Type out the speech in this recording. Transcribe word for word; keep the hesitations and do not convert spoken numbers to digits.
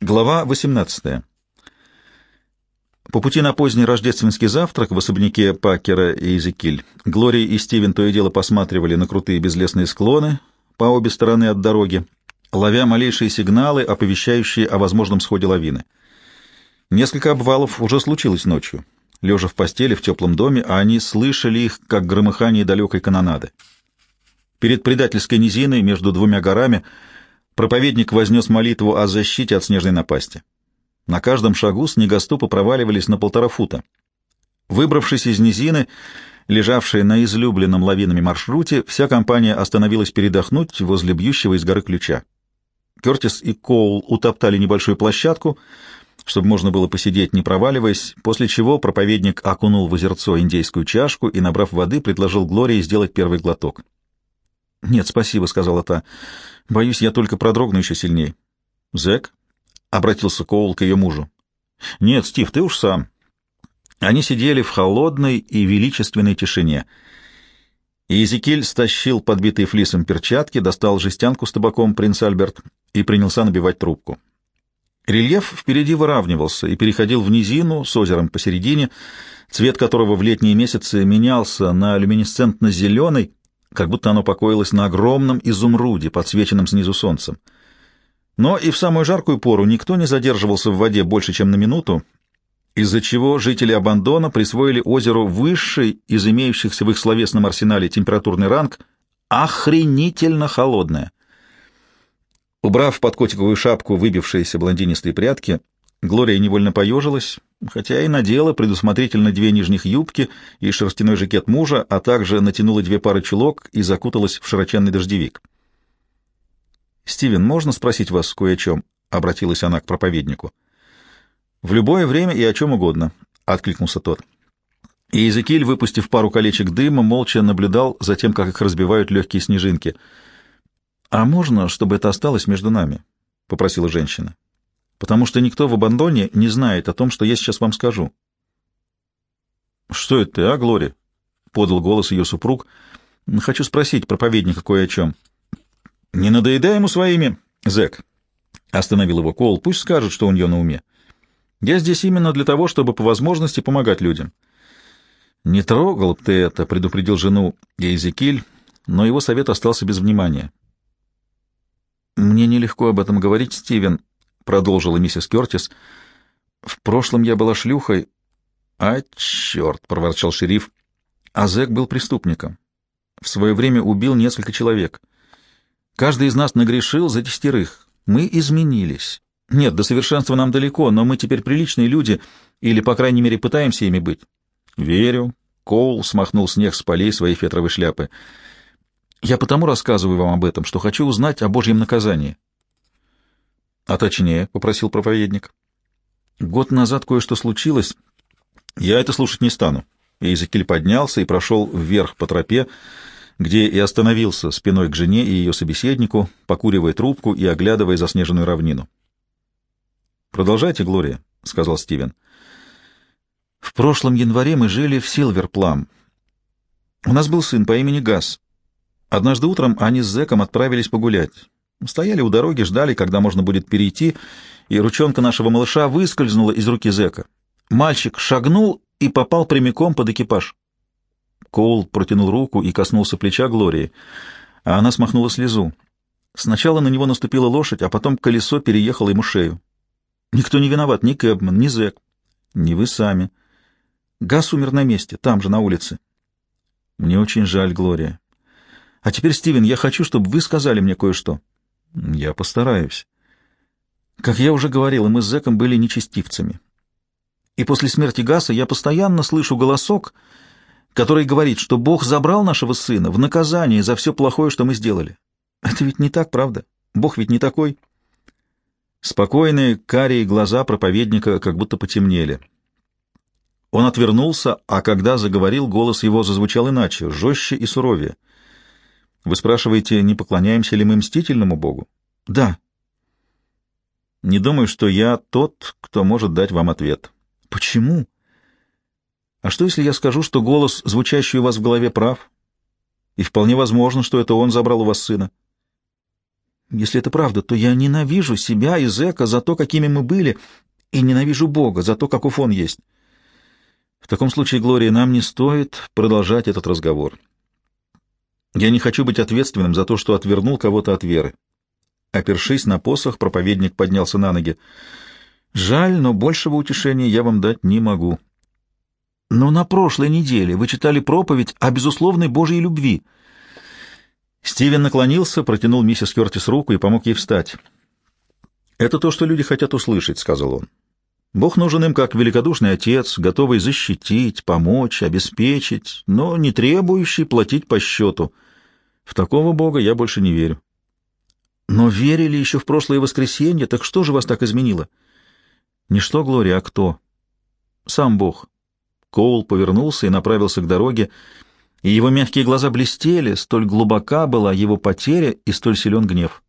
Глава восемнадцатая. По пути на поздний рождественский завтрак в особняке Пакера и Эзекиль Глория и Стивен то и дело посматривали на крутые безлесные склоны по обе стороны от дороги, ловя малейшие сигналы, оповещающие о возможном сходе лавины. Несколько обвалов уже случилось ночью. Лежа в постели в теплом доме, а они слышали их, как громыхание далекой канонады. Перед предательской низиной между двумя горами проповедник вознес молитву о защите от снежной напасти. На каждом шагу снегоступы проваливались на полтора фута. Выбравшись из низины, лежавшей на излюбленном лавинами маршруте, вся компания остановилась передохнуть возле бьющего из горы ключа. Кертис и Коул утоптали небольшую площадку, чтобы можно было посидеть, не проваливаясь, после чего проповедник окунул в озерцо индейскую чашку и, набрав воды, предложил Глории сделать первый глоток. «Нет, спасибо», — сказала та. «Боюсь, я только продрогну еще сильнее». «Зэк?» — обратился Коул к ее мужу. «Нет, Стив, ты уж сам». Они сидели в холодной и величественной тишине. И Эзекиль стащил подбитые флисом перчатки, достал жестянку с табаком «Принц Альберт» и принялся набивать трубку. Рельеф впереди выравнивался и переходил в низину с озером посередине, цвет которого в летние месяцы менялся на люминесцентно-зеленый, как будто оно покоилось на огромном изумруде, подсвеченном снизу солнцем. Но и в самую жаркую пору никто не задерживался в воде больше, чем на минуту, из-за чего жители Абандона присвоили озеру высший из имеющихся в их словесном арсенале температурный ранг «охренительно холодное». Убрав под котиковую шапку выбившиеся блондинистые прядки, Глория невольно поежилась, хотя и надела предусмотрительно две нижних юбки и шерстяной жакет мужа, а также натянула две пары чулок и закуталась в широченный дождевик. «Стивен, можно спросить вас кое о чем?» — обратилась она к проповеднику. «В любое время и о чем угодно», — откликнулся тот. И Эзекиль, выпустив пару колечек дыма, молча наблюдал за тем, как их разбивают легкие снежинки. «А можно, чтобы это осталось между нами?» — попросила женщина. «Потому что никто в Абандоне не знает о том, что я сейчас вам скажу». «Что это ты, а, Глори?» — подал голос ее супруг. «Хочу спросить проповедника кое о чем». «Не надоедай ему своими, зэк», — остановил его Коул. «Пусть скажет, что у нее на уме. Я здесь именно для того, чтобы по возможности помогать людям». «Не трогал ты это», — предупредил жену Эзекиль, но его совет остался без внимания. «Мне нелегко об этом говорить, Стивен», — продолжила миссис Кертис. «В прошлом я была шлюхой». «А, черт!» — проворчал шериф. «А зэк был преступником. В свое время убил несколько человек. Каждый из нас нагрешил за десятерых. Мы изменились. Нет, до совершенства нам далеко, но мы теперь приличные люди, или, по крайней мере, пытаемся ими быть». «Верю». Коул смахнул снег с полей своей фетровой шляпы. «Я потому рассказываю вам об этом, что хочу узнать о Божьем наказании». «А точнее», — попросил проповедник. «Год назад кое-что случилось. Я это слушать не стану». Эзекиль поднялся и прошел вверх по тропе, где и остановился спиной к жене и ее собеседнику, покуривая трубку и оглядывая заснеженную равнину. «Продолжайте, Глория», — сказал Стивен. «В прошлом январе мы жили в Силверплам. У нас был сын по имени Газ. Однажды утром они с зэком отправились погулять. Стояли у дороги, ждали, когда можно будет перейти, и ручонка нашего малыша выскользнула из руки зэка. Мальчик шагнул и попал прямиком под экипаж». Коул протянул руку и коснулся плеча Глории, а она смахнула слезу. Сначала на него наступила лошадь, а потом колесо переехало ему шею. Никто не виноват, ни Кэбман, ни зэк. Не вы сами. Газ умер на месте, там же, на улице. Мне очень жаль, Глория. А теперь, Стивен, я хочу, чтобы вы сказали мне кое-что. Я постараюсь. Как я уже говорила, мы с зэком были нечестивцами. И после смерти Гаса я постоянно слышу голосок, который говорит, что Бог забрал нашего сына в наказание за все плохое, что мы сделали. Это ведь не так, правда? Бог ведь не такой. Спокойные карие глаза проповедника как будто потемнели. Он отвернулся, а когда заговорил, голос его зазвучал иначе, жестче и суровее. «Вы спрашиваете, не поклоняемся ли мы мстительному Богу?» «Да». «Не думаю, что я тот, кто может дать вам ответ». «Почему?» «А что, если я скажу, что голос, звучащий у вас в голове, прав? И вполне возможно, что это он забрал у вас сына?» Если это правда, то я ненавижу себя и зэка за то, какими мы были, и ненавижу Бога за то, каков он есть. В таком случае, Глория, нам не стоит продолжать этот разговор. Я не хочу быть ответственным за то, что отвернул кого-то от веры. Опершись на посох, проповедник поднялся на ноги. Жаль, но большего утешения я вам дать не могу. Но на прошлой неделе вы читали проповедь о безусловной Божьей любви. Стивен наклонился, протянул миссис Кертис руку и помог ей встать. «Это то, что люди хотят услышать», — сказал он. «Бог нужен им как великодушный отец, готовый защитить, помочь, обеспечить, но не требующий платить по счету. В такого Бога я больше не верю». «Но верили еще в прошлое воскресенье, так что же вас так изменило?» «Не что, Глория, а кто?» «Сам Бог». Коул повернулся и направился к дороге, и его мягкие глаза блестели, столь глубока была его потеря и столь силен гнев.